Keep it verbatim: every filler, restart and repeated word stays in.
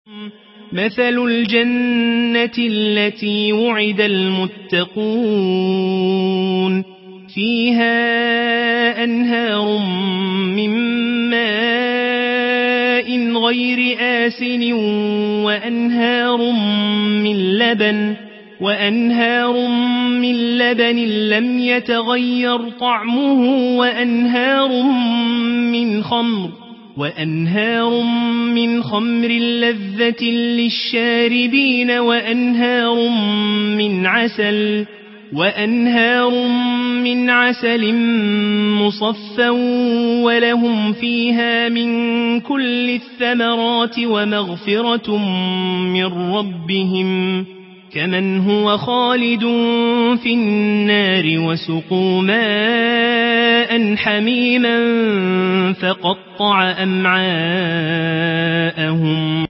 مثل الجنة التي وعد المتقون فيها أنهار من ماء غير آسن وأنهار من لبن وأنهار من لبن لم يتغير طعمه وأنهار من خمر وأنهار من خمر لذة للشاربين وأنهار من عسل وأنهار من عسل مصفى ولهم فيها من كل الثمرات ومغفرة من ربهم كمن هو خالد في النار وسقوا ماء حميما فقطع أمعاءهم